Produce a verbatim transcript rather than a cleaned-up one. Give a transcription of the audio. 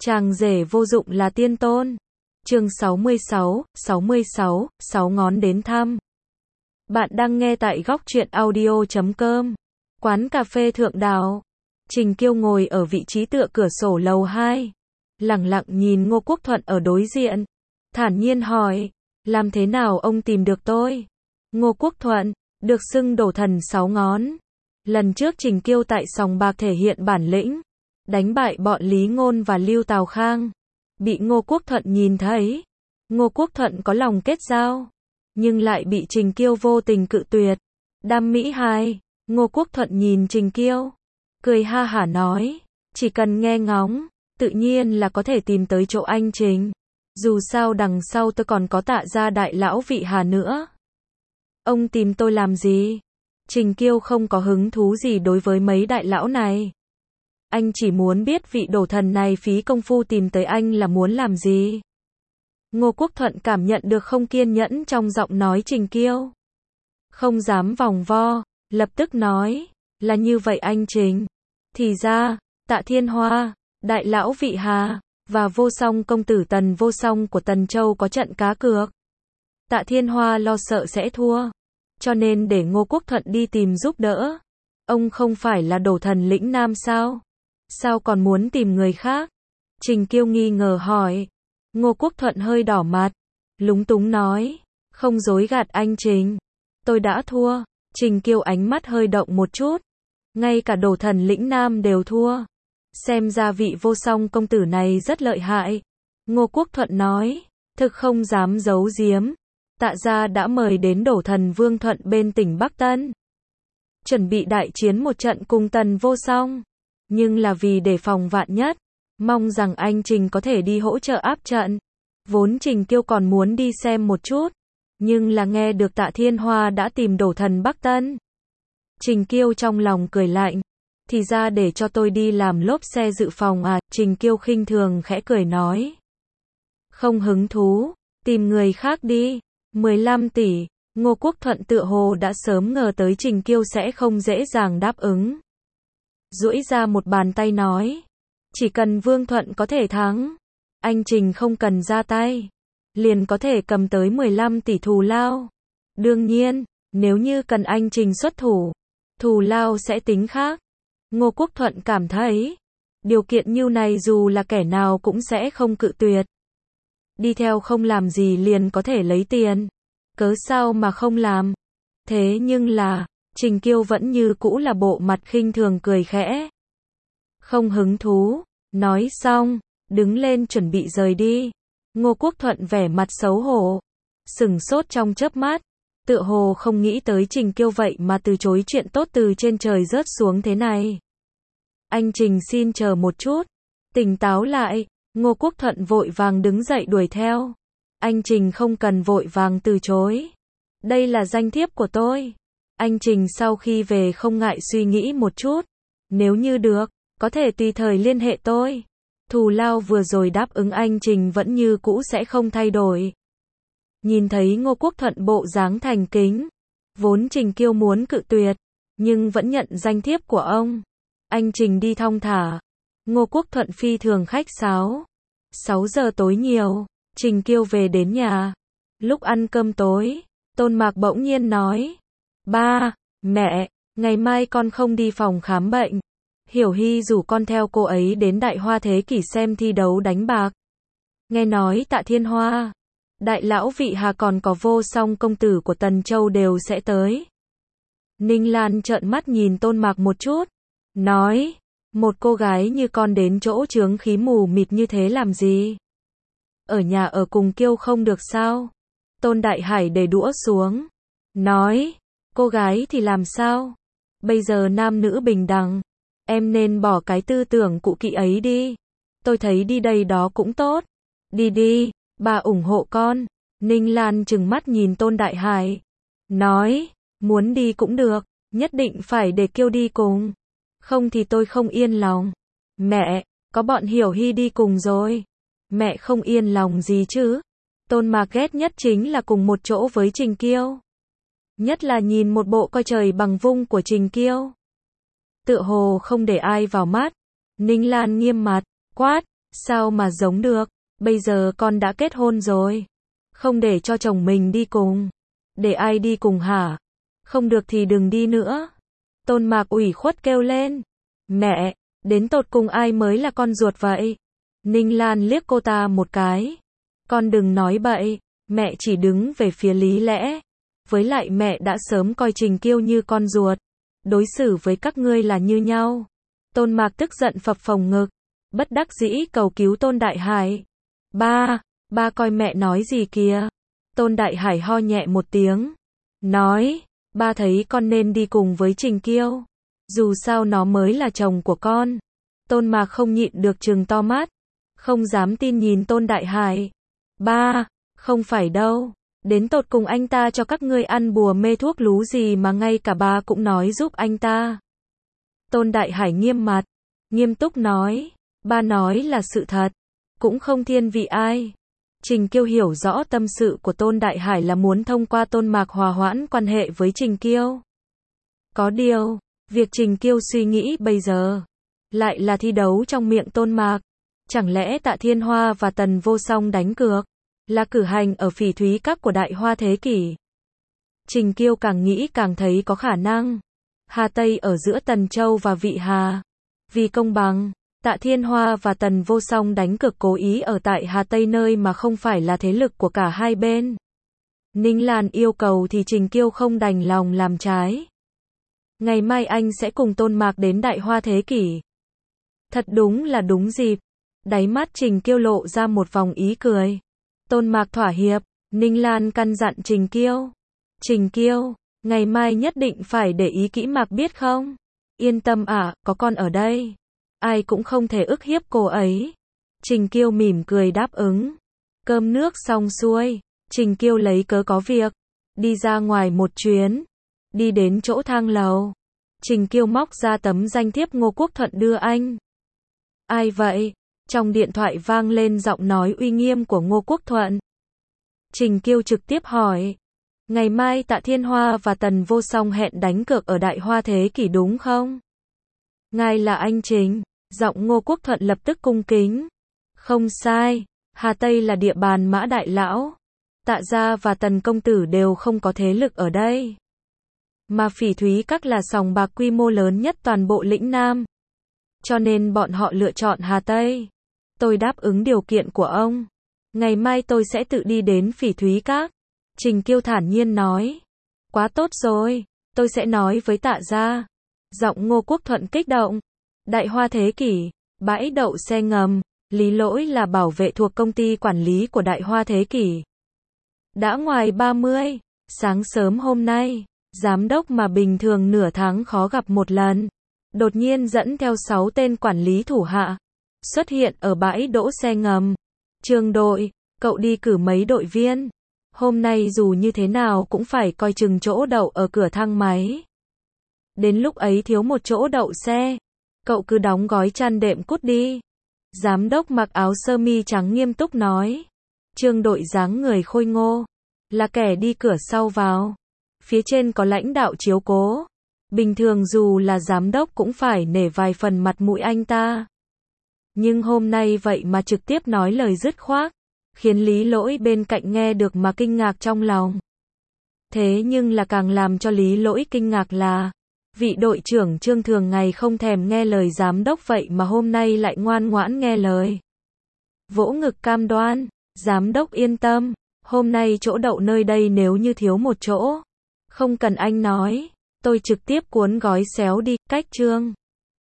Chàng rể vô dụng là tiên tôn. Chương sáu mươi sáu, sáu mươi sáu, sáu ngón đến thăm. Bạn đang nghe tại góc truyện audio chấm com. Quán cà phê Thượng Đào. Trình Kiêu ngồi ở vị trí tựa cửa sổ lầu hai, lẳng lặng nhìn Ngô Quốc Thuận ở đối diện, thản nhiên hỏi, làm thế nào ông tìm được tôi? Ngô Quốc Thuận, được xưng đổ thần sáu ngón. Lần trước Trình Kiêu tại sòng bạc thể hiện bản lĩnh, đánh bại bọn Lý Ngôn và Lưu Tào Khang. Bị Ngô Quốc Thuận nhìn thấy, Ngô Quốc Thuận có lòng kết giao, nhưng lại bị Trình Kiêu vô tình cự tuyệt. Đam mỹ hai, Ngô Quốc Thuận nhìn Trình Kiêu, cười ha hả nói, chỉ cần nghe ngóng, tự nhiên là có thể tìm tới chỗ anh Trình. Dù sao đằng sau tôi còn có Tạ gia đại lão Vị Hà nữa. Ông tìm tôi làm gì? Trình Kiêu không có hứng thú gì đối với mấy đại lão này. Anh chỉ muốn biết vị đổ thần này phí công phu tìm tới anh là muốn làm gì. Ngô Quốc Thuận cảm nhận được không kiên nhẫn trong giọng nói Trình Kiêu. Không dám vòng vo, lập tức nói, là như vậy anh Trình. Thì ra, Tạ Thiên Hoa, đại lão Vị Hà, và vô song công tử Tần Vô Song của Tần Châu có trận cá cược. Tạ Thiên Hoa lo sợ sẽ thua, cho nên để Ngô Quốc Thuận đi tìm giúp đỡ. Ông không phải là đổ thần lĩnh nam sao? Sao còn muốn tìm người khác? Trình Kiêu nghi ngờ hỏi. Ngô Quốc Thuận hơi đỏ mặt, lúng túng nói, không dối gạt anh Trình, tôi đã thua. Trình Kiêu ánh mắt hơi động một chút, ngay cả đổ thần lĩnh nam đều thua. Xem ra vị vô song công tử này rất lợi hại. Ngô Quốc Thuận nói, thực không dám giấu giếm. Tạ gia đã mời đến đổ thần Vương Thuận bên tỉnh Bắc Tân, chuẩn bị đại chiến một trận cùng Tần Vô Song. Nhưng là vì đề phòng vạn nhất, mong rằng anh Trình có thể đi hỗ trợ áp trận. Vốn Trình Kiêu còn muốn đi xem một chút, nhưng là nghe được Tạ Thiên Hoa đã tìm đổ thần Bắc Tân. Trình Kiêu trong lòng cười lạnh, thì ra để cho tôi đi làm lốp xe dự phòng à? Trình Kiêu khinh thường khẽ cười nói, không hứng thú, tìm người khác đi. mười lăm tỷ, Ngô Quốc Thuận tựa hồ đã sớm ngờ tới Trình Kiêu sẽ không dễ dàng đáp ứng. Duỗi ra một bàn tay nói, chỉ cần Vương Thuận có thể thắng, anh Trình không cần ra tay, liền có thể cầm tới mười lăm tỷ thù lao. Đương nhiên, nếu như cần anh Trình xuất thủ, thù lao sẽ tính khác. Ngô Quốc Thuận cảm thấy, điều kiện như này dù là kẻ nào cũng sẽ không cự tuyệt. Đi theo không làm gì liền có thể lấy tiền, cớ sao mà không làm. Thế nhưng là, Trình Kiêu vẫn như cũ là bộ mặt khinh thường cười khẽ. Không hứng thú, nói xong, đứng lên chuẩn bị rời đi. Ngô Quốc Thuận vẻ mặt xấu hổ, sừng sốt trong chớp mắt, tựa hồ không nghĩ tới Trình Kiêu vậy mà từ chối chuyện tốt từ trên trời rớt xuống thế này. Anh Trình xin chờ một chút, tỉnh táo lại. Ngô Quốc Thuận vội vàng đứng dậy đuổi theo. Anh Trình không cần vội vàng từ chối. Đây là danh thiếp của tôi. Anh Trình sau khi về không ngại suy nghĩ một chút. Nếu như được, có thể tùy thời liên hệ tôi. Thù lao vừa rồi đáp ứng anh Trình vẫn như cũ sẽ không thay đổi. Nhìn thấy Ngô Quốc Thuận bộ dáng thành kính, vốn Trình Kiêu muốn cự tuyệt, nhưng vẫn nhận danh thiếp của ông. Anh Trình đi thong thả. Ngô Quốc Thuận phi thường khách sáo. sáu giờ tối nhiều, Trình Kiêu về đến nhà. Lúc ăn cơm tối, Tôn Mạc bỗng nhiên nói, ba, mẹ, ngày mai con không đi phòng khám bệnh. Hiểu Hy rủ con theo cô ấy đến Đại Hoa Thế Kỷ xem thi đấu đánh bạc. Nghe nói Tạ Thiên Hoa, đại lão Vị Hà còn có vô song công tử của Tần Châu đều sẽ tới. Ninh Lan trợn mắt nhìn Tôn Mạc một chút, nói, một cô gái như con đến chỗ chướng khí mù mịt như thế làm gì? Ở nhà ở cùng Kiêu không được sao? Tôn Đại Hải để đũa xuống, nói, cô gái thì làm sao? Bây giờ nam nữ bình đẳng, em nên bỏ cái tư tưởng cũ kỹ ấy đi. Tôi thấy đi đây đó cũng tốt. Đi đi, bà ủng hộ con. Ninh Lan trừng mắt nhìn Tôn Đại Hải, nói, muốn đi cũng được, nhất định phải để Kiêu đi cùng. Không thì tôi không yên lòng. Mẹ, có bọn Hiểu Hy đi cùng rồi. Mẹ không yên lòng gì chứ? Tôn Mạc ghét nhất chính là cùng một chỗ với Trình Kiêu. Nhất là nhìn một bộ coi trời bằng vung của Trình Kiêu. Tựa hồ không để ai vào mắt. Ninh Lan nghiêm mặt, quát, Sao mà giống được, bây giờ con đã kết hôn rồi. Không để cho chồng mình đi cùng. Để ai đi cùng hả? Không được thì đừng đi nữa. Tôn Mạc ủy khuất kêu lên. Mẹ, đến tột cùng ai mới là con ruột vậy? Ninh Lan liếc cô ta một cái. Con đừng nói bậy, mẹ chỉ đứng về phía lý lẽ. Với lại mẹ đã sớm coi Trình Kiêu như con ruột. Đối xử với các ngươi là như nhau. Tôn Mạc tức giận phập phồng ngực. Bất đắc dĩ cầu cứu Tôn Đại Hải. Ba, ba coi mẹ nói gì kìa. Tôn Đại Hải ho nhẹ một tiếng. Nói, ba thấy con nên đi cùng với Trình Kiêu. Dù sao nó mới là chồng của con. Tôn Mạc không nhịn được trừng to mắt. Không dám tin nhìn Tôn Đại Hải. Ba, không phải đâu. Đến tột cùng anh ta cho các ngươi ăn bùa mê thuốc lú gì mà ngay cả ba cũng nói giúp anh ta. Tôn Đại Hải nghiêm mặt. Nghiêm túc nói. Ba nói là sự thật. Cũng không thiên vị ai. Trình Kiêu hiểu rõ tâm sự của Tôn Đại Hải là muốn thông qua Tôn Mạc hòa hoãn quan hệ với Trình Kiêu. Có điều, việc Trình Kiêu suy nghĩ bây giờ lại là thi đấu trong miệng Tôn Mạc. Chẳng lẽ Tạ Thiên Hoa và Tần Vô Song đánh cược là cử hành ở Phỉ Thúy Các của Đại Hoa Thế Kỷ? Trình Kiêu càng nghĩ càng thấy có khả năng. Hà Tây ở giữa Tần Châu và Vị Hà. Vì công bằng, Tạ Thiên Hoa và Tần Vô Song đánh cược cố ý ở tại Hà Tây nơi mà không phải là thế lực của cả hai bên. Ninh Lan yêu cầu thì Trình Kiêu không đành lòng làm trái. Ngày mai anh sẽ cùng Tôn Mạc đến Đại Hoa Thế Kỷ. Thật đúng là đúng dịp. Đáy mắt Trình Kiêu lộ ra một vòng ý cười. Tôn Mạc thỏa hiệp. Ninh Lan căn dặn Trình Kiêu. Trình Kiêu, ngày mai nhất định phải để ý kỹ Mạc biết không? Yên tâm ạ, à, có con ở đây. Ai cũng không thể ức hiếp cô ấy. Trình Kiêu mỉm cười đáp ứng. Cơm nước xong xuôi, Trình Kiêu lấy cớ có việc. Đi ra ngoài một chuyến. Đi đến chỗ thang lầu. Trình Kiêu móc ra tấm danh thiếp Ngô Quốc Thuận đưa anh. Ai vậy? Trong điện thoại vang lên giọng nói uy nghiêm của Ngô Quốc Thuận. Trình Kiêu trực tiếp hỏi. Ngày mai Tạ Thiên Hoa và Tần Vô Song hẹn đánh cược ở Đại Hoa Thế Kỷ đúng không? Ngài là anh Trình. Giọng Ngô Quốc Thuận lập tức cung kính. Không sai. Hà Tây là địa bàn Mã Đại Lão. Tạ gia và Tần công tử đều không có thế lực ở đây. Mà Phỉ Thúy Các là sòng bạc quy mô lớn nhất toàn bộ lĩnh Nam. Cho nên bọn họ lựa chọn Hà Tây. Tôi đáp ứng điều kiện của ông. Ngày mai tôi sẽ tự đi đến Phỉ Thúy Các. Trình Kiêu thản nhiên nói. Quá tốt rồi. Tôi sẽ nói với Tạ gia. Giọng Ngô Quốc Thuận kích động. Đại Hoa Thế Kỷ, bãi đậu xe ngầm. Lý Lỗi là bảo vệ thuộc công ty quản lý của Đại Hoa Thế Kỷ. Đã ngoài ba mươi, sáng sớm hôm nay, giám đốc mà bình thường nửa tháng khó gặp một lần, đột nhiên dẫn theo sáu tên quản lý thủ hạ, xuất hiện ở bãi đỗ xe ngầm. Trường đội, cậu đi cử mấy đội viên. Hôm nay dù như thế nào cũng phải coi chừng chỗ đậu ở cửa thang máy. Đến lúc ấy thiếu một chỗ đậu xe, cậu cứ đóng gói chăn đệm cút đi. Giám đốc mặc áo sơ mi trắng nghiêm túc nói. Trương đội dáng người khôi ngô, là kẻ đi cửa sau vào. Phía trên có lãnh đạo chiếu cố. Bình thường dù là giám đốc cũng phải nể vài phần mặt mũi anh ta. Nhưng hôm nay vậy mà trực tiếp nói lời dứt khoát, khiến Lý Lỗi bên cạnh nghe được mà kinh ngạc trong lòng. Thế nhưng là càng làm cho Lý Lỗi kinh ngạc là vị đội trưởng Trương thường ngày không thèm nghe lời giám đốc vậy mà hôm nay lại ngoan ngoãn nghe lời. Vỗ ngực cam đoan, giám đốc yên tâm, hôm nay chỗ đậu nơi đây nếu như thiếu một chỗ, không cần anh nói, tôi trực tiếp cuốn gói xéo đi, cách Trương.